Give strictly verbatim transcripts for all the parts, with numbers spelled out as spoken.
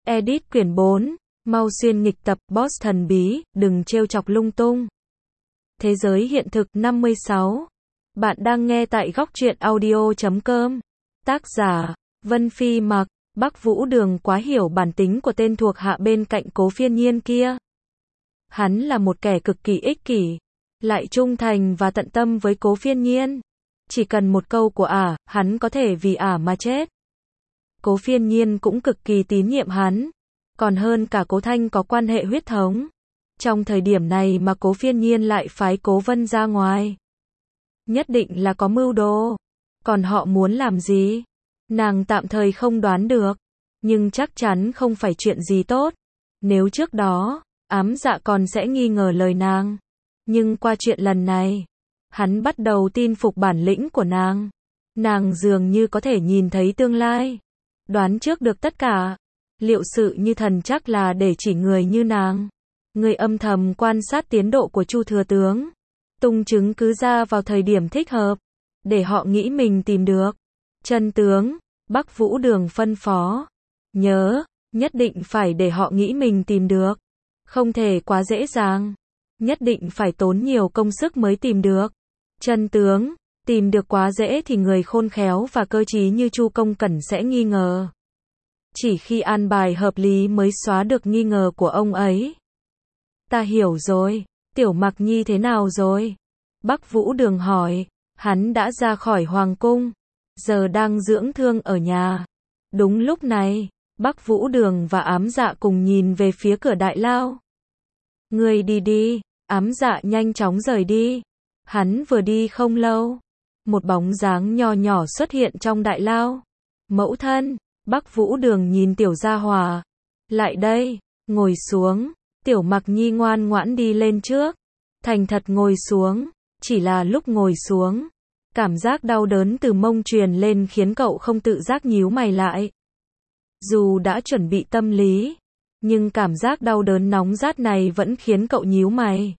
Edit quyển bốn. Mau xuyên nghịch tập, boss thần bí, đừng trêu chọc lung tung. Thế giới hiện thực năm mươi sáu. Bạn đang nghe tại góc truyện audio chấm com. Tác giả, Vân Phi Mặc. Bắc Vũ Đường quá hiểu bản tính của tên thuộc hạ bên cạnh Cố Phiên Nhiên kia. Hắn là một kẻ cực kỳ ích kỷ, lại trung thành và tận tâm với Cố Phiên Nhiên. Chỉ cần một câu của ả, hắn có thể vì ả mà chết. Cố Phiên Nhiên cũng cực kỳ tín nhiệm hắn, còn hơn cả Cố Thanh có quan hệ huyết thống. Trong thời điểm này mà Cố Phiên Nhiên lại phái Cố Vân ra ngoài, nhất định là có mưu đồ. Còn họ muốn làm gì? Nàng tạm thời không đoán được, nhưng chắc chắn không phải chuyện gì tốt. Nếu trước đó, Ám Dạ còn sẽ nghi ngờ lời nàng, nhưng qua chuyện lần này, hắn bắt đầu tin phục bản lĩnh của nàng. Nàng dường như có thể nhìn thấy tương lai, đoán trước được tất cả. Liệu sự như thần chắc là để chỉ người như nàng. Người âm thầm quan sát tiến độ của Chu thừa tướng, tung chứng cứ ra vào thời điểm thích hợp, để họ nghĩ mình tìm được chân tướng. Bắc Vũ Đường phân phó, nhớ, nhất định phải để họ nghĩ mình tìm được. Không thể quá dễ dàng, nhất định phải tốn nhiều công sức mới tìm được chân tướng. Tìm được quá dễ thì người khôn khéo và cơ trí như Chu Công Cẩn sẽ nghi ngờ. Chỉ khi an bài hợp lý mới xóa được nghi ngờ của ông ấy. Ta hiểu rồi, Tiểu Mặc Nhi thế nào rồi? Bắc Vũ Đường hỏi. Hắn đã ra khỏi hoàng cung, giờ đang dưỡng thương ở nhà. Đúng lúc này, Bắc Vũ Đường và Ám Dạ cùng nhìn về phía cửa đại lao. Người đi đi. Ám Dạ nhanh chóng rời đi. Hắn vừa đi không lâu, một bóng dáng nho nhỏ xuất hiện trong đại lao. Mẫu thân. Bắc Vũ Đường nhìn Tiểu Gia Hòa. Lại đây, ngồi xuống. Tiểu Mặc Nhi ngoan ngoãn đi lên trước, thành thật ngồi xuống. Chỉ là lúc ngồi xuống, cảm giác đau đớn từ mông truyền lên khiến cậu không tự giác nhíu mày lại. Dù đã chuẩn bị tâm lý, nhưng cảm giác đau đớn nóng rát này vẫn khiến cậu nhíu mày.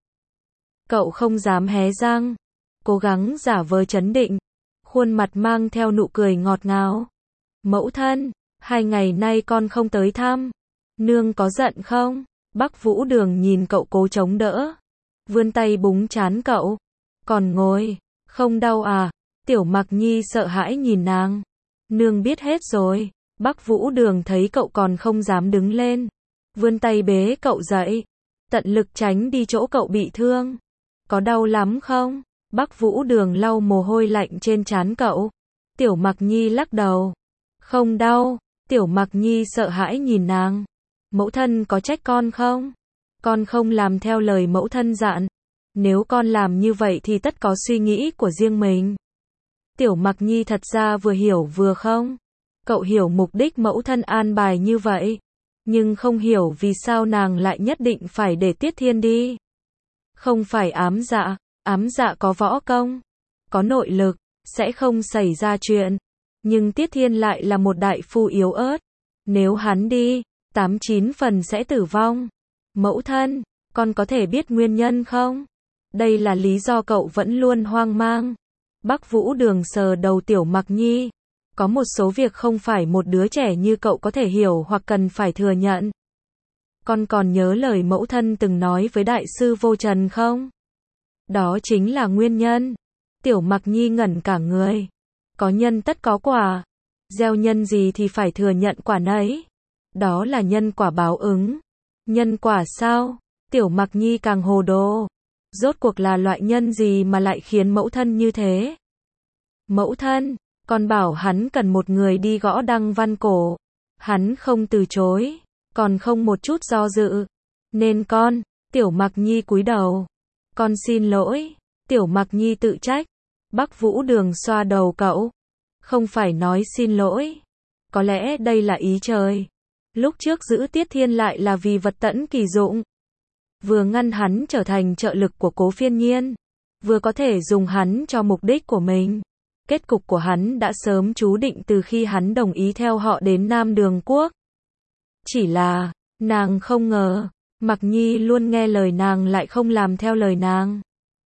Cậu không dám hé răng, cố gắng giả vờ trấn định, khuôn mặt mang theo nụ cười ngọt ngào. Mẫu thân, hai ngày nay con không tới thăm, nương có giận không? Bắc Vũ Đường nhìn cậu cố chống đỡ, vươn tay búng trán cậu. Còn ngồi, không đau à? Tiểu Mặc Nhi sợ hãi nhìn nàng. Nương biết hết rồi. Bắc Vũ Đường thấy cậu còn không dám đứng lên, vươn tay bế cậu dậy, tận lực tránh đi chỗ cậu bị thương. Có đau lắm không? Bắc Vũ Đường lau mồ hôi lạnh trên trán cậu. Tiểu Mặc Nhi lắc đầu. Không đau. Tiểu Mặc Nhi sợ hãi nhìn nàng. Mẫu thân có trách con không? Con không làm theo lời mẫu thân dặn. Nếu con làm như vậy thì tất có suy nghĩ của riêng mình. Tiểu Mặc Nhi thật ra vừa hiểu vừa không. Cậu hiểu mục đích mẫu thân an bài như vậy, nhưng không hiểu vì sao nàng lại nhất định phải để Tiết Thiên đi. Không phải Ám Dạ, Ám Dạ có võ công, có nội lực, sẽ không xảy ra chuyện. Nhưng Tiết Thiên lại là một đại phu yếu ớt. Nếu hắn đi, tám chín phần sẽ tử vong. Mẫu thân, con có thể biết nguyên nhân không? Đây là lý do cậu vẫn luôn hoang mang. Bắc Vũ Đường sờ đầu Tiểu Mặc Nhi. Có một số việc không phải một đứa trẻ như cậu có thể hiểu hoặc cần phải thừa nhận. Con còn nhớ lời mẫu thân từng nói với Đại sư Vô Trần không? Đó chính là nguyên nhân. Tiểu Mặc Nhi ngẩn cả người. Có nhân tất có quả. Gieo nhân gì thì phải thừa nhận quả nấy. Đó là nhân quả báo ứng. Nhân quả sao? Tiểu Mặc Nhi càng hồ đồ. Rốt cuộc là loại nhân gì mà lại khiến mẫu thân như thế? Mẫu thân, con bảo hắn cần một người đi gõ đăng văn cổ. Hắn không từ chối, còn không một chút do dự. Nên con, Tiểu Mặc Nhi cúi đầu. Con xin lỗi. Tiểu Mặc Nhi tự trách. Bắc Vũ Đường xoa đầu cậu. Không phải nói xin lỗi. Có lẽ đây là ý trời. Lúc trước giữ Tiết Thiên lại là vì vật tẫn kỳ dụng. Vừa ngăn hắn trở thành trợ lực của Cố Phiên Nhiên, vừa có thể dùng hắn cho mục đích của mình. Kết cục của hắn đã sớm chú định từ khi hắn đồng ý theo họ đến Nam Đường Quốc. Chỉ là, nàng không ngờ, Mặc Nhi luôn nghe lời nàng lại không làm theo lời nàng.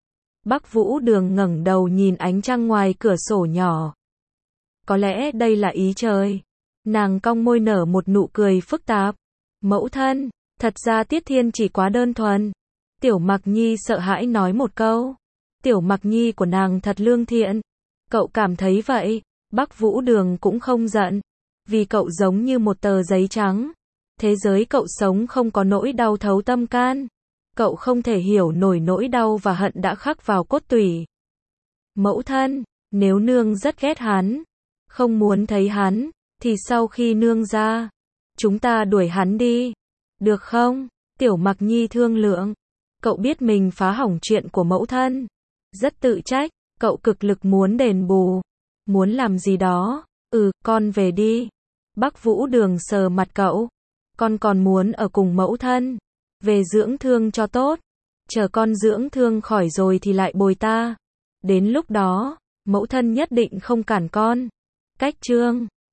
Bắc Vũ Đường ngẩng đầu nhìn ánh trăng ngoài cửa sổ nhỏ. Có lẽ đây là ý trời. Nàng cong môi nở một nụ cười phức tạp. Mẫu thân, thật ra Tiết Thiên chỉ quá đơn thuần. Tiểu Mặc Nhi sợ hãi nói một câu. Tiểu Mặc Nhi của nàng thật lương thiện. Cậu cảm thấy vậy. Bắc Vũ Đường cũng không giận. Vì cậu giống như một tờ giấy trắng. Thế giới cậu sống không có nỗi đau thấu tâm can. Cậu không thể hiểu nổi nỗi đau và hận đã khắc vào cốt tủy. Mẫu thân, nếu nương rất ghét hắn, không muốn thấy hắn, thì sau khi nương ra, chúng ta đuổi hắn đi. Được không? Tiểu Mặc Nhi thương lượng. Cậu biết mình phá hỏng chuyện của mẫu thân. Rất tự trách, cậu cực lực muốn đền bù. Muốn làm gì đó. Ừ, con về đi. Bắc Vũ Đường sờ mặt cậu. Con còn muốn ở cùng mẫu thân. Về dưỡng thương cho tốt. Chờ con dưỡng thương khỏi rồi thì lại bồi ta. Đến lúc đó, mẫu thân nhất định không cản con. Cách chương